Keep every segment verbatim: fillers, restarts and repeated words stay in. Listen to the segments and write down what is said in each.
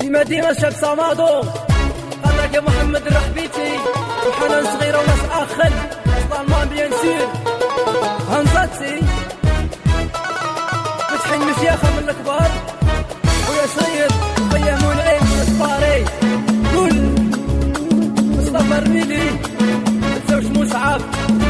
ديما ديما شاب صمادو قالك يا محمد رحبيتي وحنان صغيرة وناس اخل طالمان بيان سير هنزاتي فتحين مشياخة من الكبار ويا سيد قيمون عين اسباري كل مصطفى الرميلي متسوش مصعب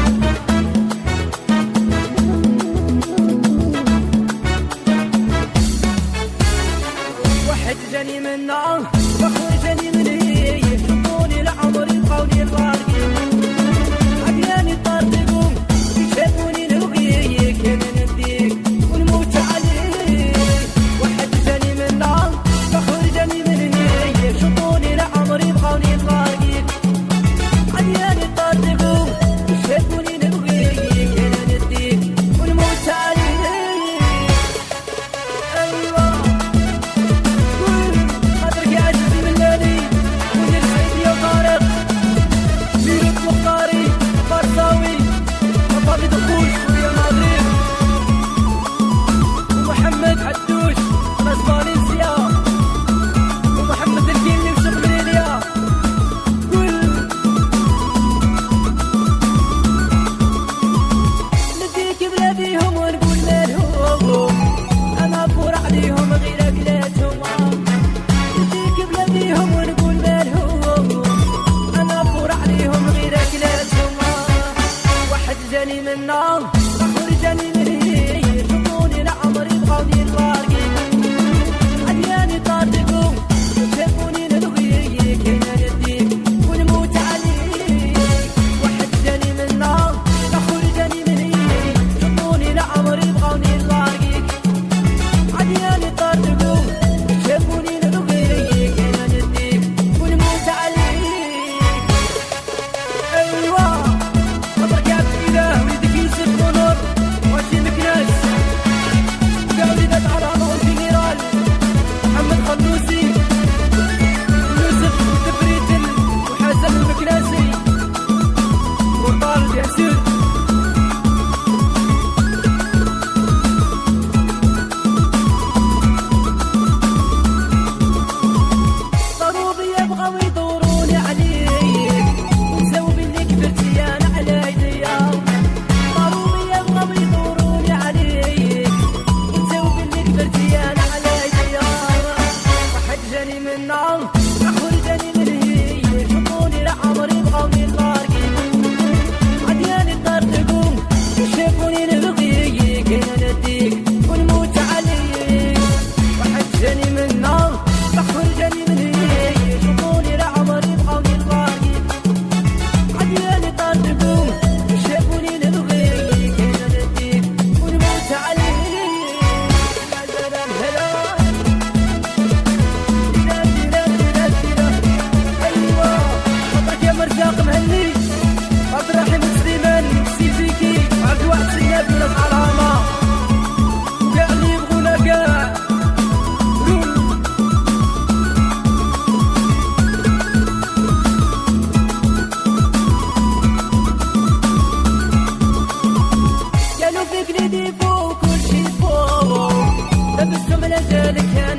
واحد جاني من نار واخوي جاني من هي يشوفوني لعمري بقولي الراقي عدياني طردقهم يشافوني نلغي كان نديك ونموت عليك واحد جاني من نار واخوي جاني من هي يشوفوني لعمري بقولي الراقي عدياني طردقهم يشافوني نلغي كان نديك ونموت عليك ايوه ومحمد حدوش ناس فالنسيا ومحمد الكيلي وشغل ليليا كل نديك بلاديهم ونقول مالهم انا فور عليهم غير اكلاتهم نديك بلاديهم ونقول مالهم انا فور عليهم غير اكلاتهم واحد جاني من النار اخر جاني من هي يشوفوني لعمري بقولي الراقي عدياني طاردقهم يشافوني نلغي كاين نديك ونموت عليك واحد جاني من النار اخر جاني من هي يشوفوني لعمري بقولي الراقي عدياني طاردقهم يشافوني نلغي كاين نديك ونموت عليك ايوه خاطرك عبد الاله وليدك يوسف ونور واشي مكناس وكاع وليدات عرانو والجنرال محمد خلوسي يوسف التبريتل وحسن المكناسي وطارد ياسين ضروري يبغوا يدوروني عليك ونسوي اللي كبرتي انا على ايديا ضروري يبغوا يدوروني عليك ونسوي اللي كبرتي انا على ايديا واحد جاني من النار اخر جاني من هي يشوفوني لعمري بقولي الراقي عدياني طردقهم يشافوني نلغي كاين نديك ونموت عليك واحد جاني من النار اخر جاني من هي يشوفوني لعمري بقولي الراقي عدياني طردقهم يشافوني نلغي كاين نديك ونموت عليك يا سلام هلا دينا دينا دينا دينا ايوه خاطرك يا مرزاق مهني عبد الرحيم سليمان سيزيكي عبد الواحد سيناب وناس على الهما وكاع اللي يبغونا كاع قالوا فيك ندي فوق كل شي فوق لبستهم لا جالك